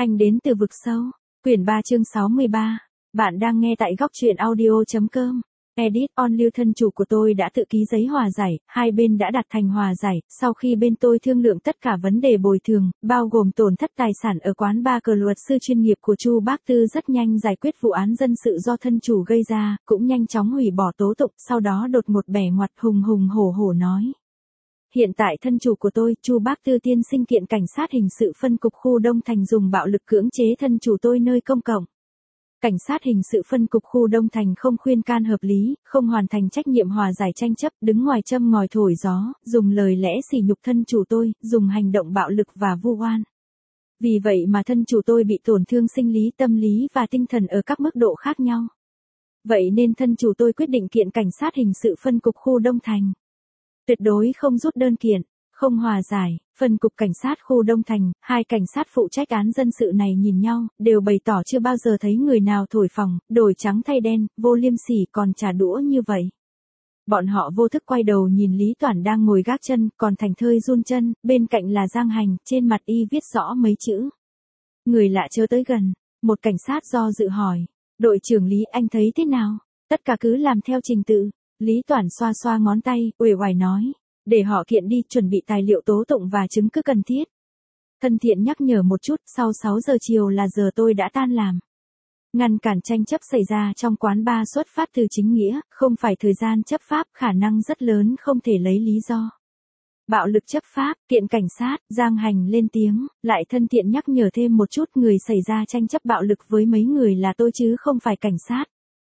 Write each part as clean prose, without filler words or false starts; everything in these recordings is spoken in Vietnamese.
Anh đến từ vực sâu. Quyển 3 chương 63. Bạn đang nghe tại góc truyện audio.com. Edit on Lưu, thân chủ của tôi đã tự ký giấy hòa giải, hai bên đã đạt thành hòa giải, sau khi bên tôi thương lượng tất cả vấn đề bồi thường, bao gồm tổn thất tài sản ở quán bar cờ, luật sư chuyên nghiệp của Chu Bác Tư rất nhanh giải quyết vụ án dân sự do thân chủ gây ra, cũng nhanh chóng hủy bỏ tố tụng, sau đó đột ngột bẻ ngoặt hùng hổ nói. Hiện tại thân chủ của tôi, Chu Bác Tư tiên sinh kiện cảnh sát hình sự phân cục khu Đông Thành dùng bạo lực cưỡng chế thân chủ tôi nơi công cộng. Cảnh sát hình sự phân cục khu Đông Thành không khuyên can hợp lý, không hoàn thành trách nhiệm hòa giải tranh chấp, đứng ngoài châm ngòi thổi gió, dùng lời lẽ sỉ nhục thân chủ tôi, dùng hành động bạo lực và vu oan. Vì vậy mà thân chủ tôi bị tổn thương sinh lý, tâm lý và tinh thần ở các mức độ khác nhau. Vậy nên thân chủ tôi quyết định kiện cảnh sát hình sự phân cục khu Đông Thành. Tuyệt đối không rút đơn kiện, không hòa giải. Phân cục cảnh sát khu Đông Thành, hai cảnh sát phụ trách án dân sự này nhìn nhau, đều bày tỏ chưa bao giờ thấy người nào thổi phồng, đổi trắng thay đen, vô liêm sỉ còn trả đũa như vậy. Bọn họ vô thức quay đầu nhìn Lý Toản đang ngồi gác chân, còn Thành Thơi run chân, bên cạnh là Giang Hành, trên mặt y viết rõ mấy chữ. Người lạ chớ tới gần, một cảnh sát do dự hỏi. Đội trưởng Lý, anh thấy thế nào? Tất cả cứ làm theo trình tự. Lý Toản xoa xoa ngón tay, uể oải nói. Để họ kiện đi, chuẩn bị tài liệu tố tụng và chứng cứ cần thiết. Thân thiện nhắc nhở một chút, sau 6 giờ chiều là giờ tôi đã tan làm. Ngăn cản tranh chấp xảy ra trong quán bar xuất phát từ chính nghĩa, không phải thời gian chấp pháp, khả năng rất lớn không thể lấy lý do. Bạo lực chấp pháp, kiện cảnh sát, Giang Hành lên tiếng, lại thân thiện nhắc nhở thêm một chút, người xảy ra tranh chấp bạo lực với mấy người là tôi chứ không phải cảnh sát.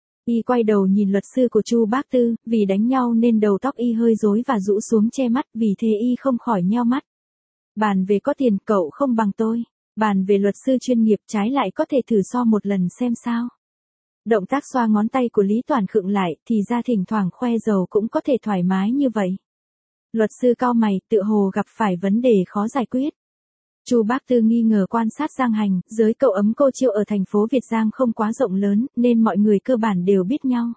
Y quay đầu nhìn luật sư của Chu Bác Tư, vì đánh nhau nên đầu tóc y hơi rối và rũ xuống che mắt, vì thế y không khỏi nheo mắt. Bàn về có tiền, cậu không bằng tôi. Bàn về luật sư chuyên nghiệp, trái lại có thể thử so một lần xem sao. Động tác xoa ngón tay của Lý Toản khựng lại, thì ra thỉnh thoảng khoe giàu cũng có thể thoải mái như vậy. Luật sư cau mày, tự hồ gặp phải vấn đề khó giải quyết. Chu Bác Tư nghi ngờ quan sát Giang Hành, giới cậu ấm cô Chiêu ở thành phố Việt Giang không quá rộng lớn, nên mọi người cơ bản đều biết nhau.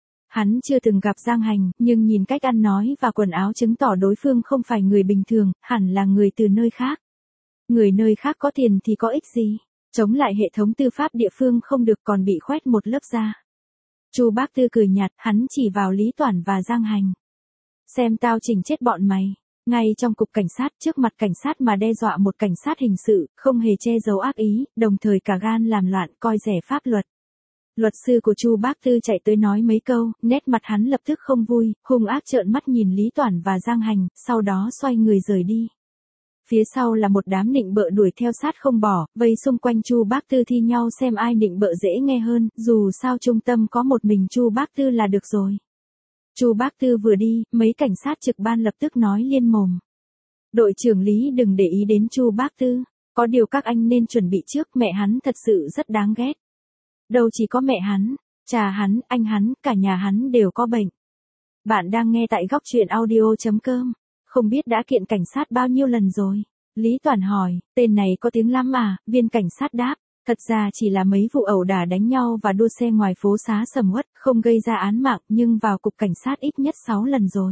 Hắn chưa từng gặp Giang Hành, nhưng nhìn cách ăn nói và quần áo chứng tỏ đối phương không phải người bình thường, hẳn là người từ nơi khác. Người nơi khác có tiền thì có ích gì? Chống lại hệ thống tư pháp địa phương không được, còn bị khoét một lớp da. Chu Bác Tư cười nhạt, hắn chỉ vào Lý Toản và Giang Hành. Xem tao chỉnh chết bọn mày. Ngay trong cục cảnh sát, trước mặt cảnh sát mà đe dọa một cảnh sát hình sự, không hề che giấu ác ý, đồng thời cả gan làm loạn, coi rẻ pháp luật. Luật sư của Chu Bác Tư chạy tới nói mấy câu, nét mặt hắn lập tức không vui, hung ác trợn mắt nhìn Lý Toản và Giang Hành, sau đó xoay người rời đi. Phía sau là một đám nịnh bợ đuổi theo sát không bỏ, vây xung quanh Chu Bác Tư thi nhau xem ai nịnh bợ dễ nghe hơn, dù sao trung tâm có một mình Chu Bác Tư là được rồi. Chu Bác Tư vừa đi, mấy cảnh sát trực ban lập tức nói liên mồm. Đội trưởng Lý đừng để ý đến Chu Bác Tư, có điều các anh nên chuẩn bị trước, mẹ hắn thật sự rất đáng ghét. Đâu chỉ có mẹ hắn, cha hắn, anh hắn, cả nhà hắn đều có bệnh. Bạn đang nghe tại góc truyện audio.com. Không biết đã kiện cảnh sát bao nhiêu lần rồi? Lý Toản hỏi, tên này có tiếng lắm à? Viên cảnh sát đáp, thật ra chỉ là mấy vụ ẩu đả đánh nhau và đua xe ngoài phố xá sầm uất, không gây ra án mạng, nhưng vào cục cảnh sát ít nhất 6 lần rồi.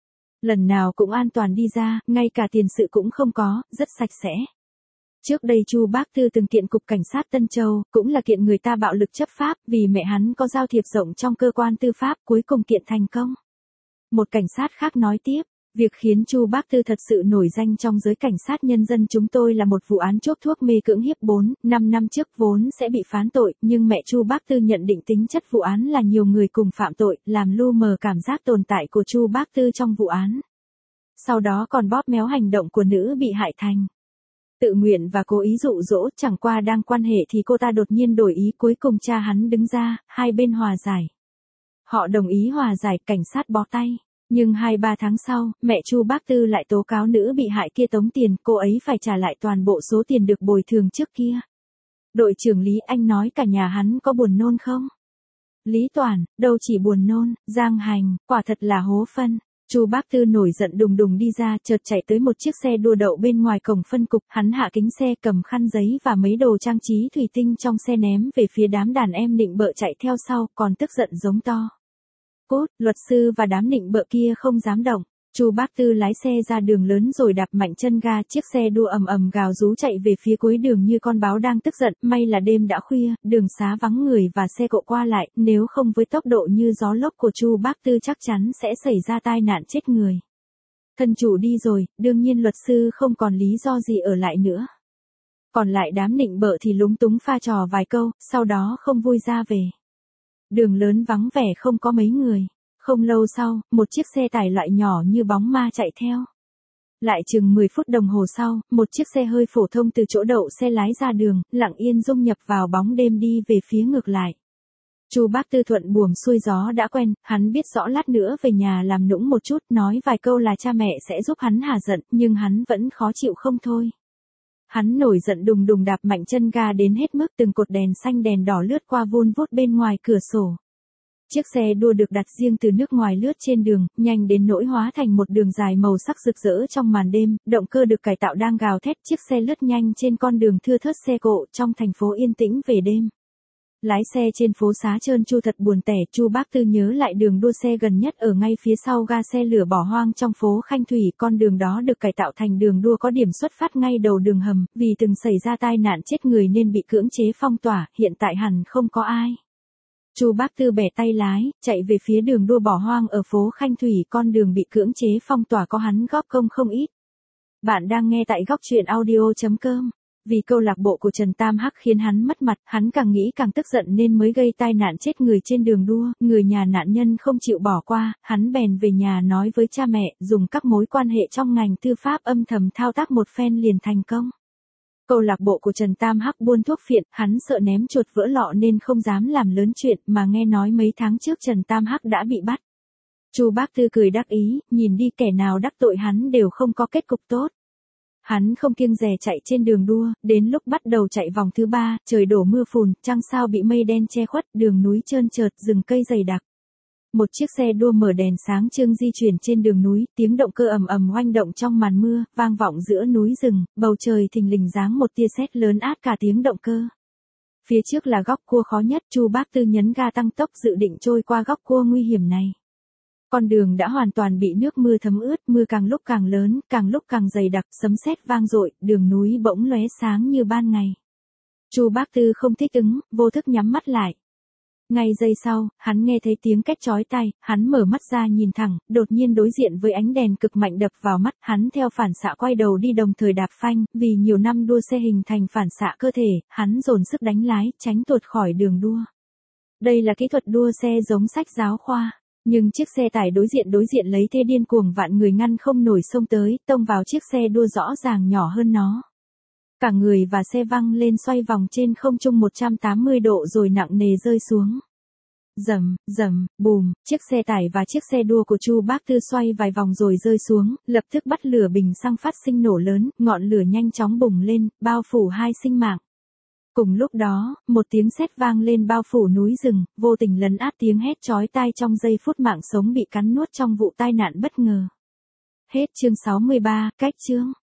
Lần nào cũng an toàn đi ra, ngay cả tiền sự cũng không có, rất sạch sẽ. Trước đây Chu Bác Tư từng kiện cục cảnh sát Tân Châu, cũng là kiện người ta bạo lực chấp pháp, vì mẹ hắn có giao thiệp rộng trong cơ quan tư pháp, cuối cùng kiện thành công. Một cảnh sát khác nói tiếp. Việc khiến Chu Bác Tư thật sự nổi danh trong giới cảnh sát nhân dân chúng tôi là một vụ án chuốc thuốc mê cưỡng hiếp 4-5 năm trước vốn sẽ bị phán tội, nhưng mẹ Chu Bác Tư nhận định tính chất vụ án là nhiều người cùng phạm tội, làm lu mờ cảm giác tồn tại của Chu Bác Tư trong vụ án. Sau đó còn bóp méo hành động của nữ bị hại thành tự nguyện và cố ý dụ dỗ, chẳng qua đang quan hệ thì cô ta đột nhiên đổi ý, cuối cùng cha hắn đứng ra, hai bên hòa giải. Họ đồng ý hòa giải, cảnh sát bó tay. Nhưng 2-3 tháng sau, mẹ Chu Bác Tư lại tố cáo nữ bị hại kia tống tiền, cô ấy phải trả lại toàn bộ số tiền được bồi thường trước kia. Đội trưởng Lý, anh nói cả nhà hắn có buồn nôn không? Lý Toản, đâu chỉ buồn nôn. Giang Hành, quả thật là hố phân. Chu Bác Tư nổi giận đùng đùng đi ra, chợt chạy tới một chiếc xe đua đậu bên ngoài cổng phân cục, hắn hạ kính xe, cầm khăn giấy và mấy đồ trang trí thủy tinh trong xe ném về phía đám đàn em nịnh bợ chạy theo sau, còn tức giận giống to. Cút, luật sư và đám nịnh bợ kia không dám động. Chu Bác Tư lái xe ra đường lớn rồi đạp mạnh chân ga, chiếc xe đua ầm ầm gào rú chạy về phía cuối đường như con báo đang tức giận, may là đêm đã khuya, đường xá vắng người và xe cộ qua lại, nếu không với tốc độ như gió lốc của Chu Bác Tư chắc chắn sẽ xảy ra tai nạn chết người. Thân chủ đi rồi, đương nhiên luật sư không còn lý do gì ở lại nữa. Còn lại đám nịnh bợ thì lúng túng pha trò vài câu, sau đó không vui ra về. Đường lớn vắng vẻ không có mấy người. Không lâu sau, một chiếc xe tải loại nhỏ như bóng ma chạy theo. Lại chừng 10 phút đồng hồ sau, một chiếc xe hơi phổ thông từ chỗ đậu xe lái ra đường, lặng yên dung nhập vào bóng đêm đi về phía ngược lại. Chu Bác Tư thuận buồm xuôi gió đã quen, hắn biết rõ lát nữa về nhà làm nũng một chút, nói vài câu là cha mẹ sẽ giúp hắn hả giận, nhưng hắn vẫn khó chịu không thôi. Hắn nổi giận đùng đùng đạp mạnh chân ga đến hết mức, từng cột đèn xanh đèn đỏ lướt qua vun vút bên ngoài cửa sổ. Chiếc xe đua được đặt riêng từ nước ngoài lướt trên đường, nhanh đến nỗi hóa thành một đường dài màu sắc rực rỡ trong màn đêm, động cơ được cải tạo đang gào thét, chiếc xe lướt nhanh trên con đường thưa thớt xe cộ trong thành phố yên tĩnh về đêm. Lái xe trên phố xá trơn tru thật buồn tẻ, Chu Bác Tư nhớ lại đường đua xe gần nhất ở ngay phía sau ga xe lửa bỏ hoang trong phố Khanh Thủy, con đường đó được cải tạo thành đường đua có điểm xuất phát ngay đầu đường hầm, vì từng xảy ra tai nạn chết người nên bị cưỡng chế phong tỏa, hiện tại hẳn không có ai. Chu Bác Tư bẻ tay lái, chạy về phía đường đua bỏ hoang ở phố Khanh Thủy, con đường bị cưỡng chế phong tỏa có hắn góp công không ít. Bạn đang nghe tại góc truyện audio.com. Vì câu lạc bộ của Trần Tam Hắc khiến hắn mất mặt, hắn càng nghĩ càng tức giận nên mới gây tai nạn chết người trên đường đua, người nhà nạn nhân không chịu bỏ qua, hắn bèn về nhà nói với cha mẹ, dùng các mối quan hệ trong ngành tư pháp âm thầm thao tác một phen liền thành công. Câu lạc bộ của Trần Tam Hắc buôn thuốc phiện, hắn sợ ném chuột vỡ lọ nên không dám làm lớn chuyện, mà nghe nói mấy tháng trước Trần Tam Hắc đã bị bắt. Chu Bác Tư cười đắc ý, nhìn đi, kẻ nào đắc tội hắn đều không có kết cục tốt. Hắn không kiêng dè chạy trên đường đua, đến lúc bắt đầu chạy vòng thứ 3, trời đổ mưa phùn, trăng sao bị mây đen che khuất, đường núi trơn trượt, rừng cây dày đặc. Một chiếc xe đua mở đèn sáng trưng di chuyển trên đường núi, tiếng động cơ ầm ầm oanh động trong màn mưa, vang vọng giữa núi rừng, bầu trời thình lình giáng một tia sét lớn át cả tiếng động cơ. Phía trước là góc cua khó nhất, Chu Bác Tư nhấn ga tăng tốc dự định trôi qua góc cua nguy hiểm này. Con đường đã hoàn toàn bị nước mưa thấm ướt, mưa càng lúc càng lớn, càng lúc càng dày đặc, sấm sét vang dội, đường núi bỗng lóe sáng như ban ngày. Chu Bác Tư không thích ứng, vô thức nhắm mắt lại. Ngay giây sau, hắn nghe thấy tiếng két chói tai, hắn mở mắt ra nhìn thẳng, đột nhiên đối diện với ánh đèn cực mạnh đập vào mắt, hắn theo phản xạ quay đầu đi đồng thời đạp phanh, vì nhiều năm đua xe hình thành phản xạ cơ thể, hắn dồn sức đánh lái, tránh tuột khỏi đường đua. Đây là kỹ thuật đua xe giống sách giáo khoa. Nhưng chiếc xe tải đối diện lấy thế điên cuồng vạn người ngăn không nổi xông tới, tông vào chiếc xe đua rõ ràng nhỏ hơn nó. Cả người và xe văng lên xoay vòng trên không trung 180 độ rồi nặng nề rơi xuống. Rầm, rầm, bùm, chiếc xe tải và chiếc xe đua của Chu Bác Tư xoay vài vòng rồi rơi xuống, lập tức bắt lửa bình xăng phát sinh nổ lớn, ngọn lửa nhanh chóng bùng lên, bao phủ hai sinh mạng. Cùng lúc đó, một tiếng sét vang lên bao phủ núi rừng, vô tình lấn át tiếng hét chói tai trong giây phút mạng sống bị cắn nuốt trong vụ tai nạn bất ngờ. Hết chương 63, cách chương.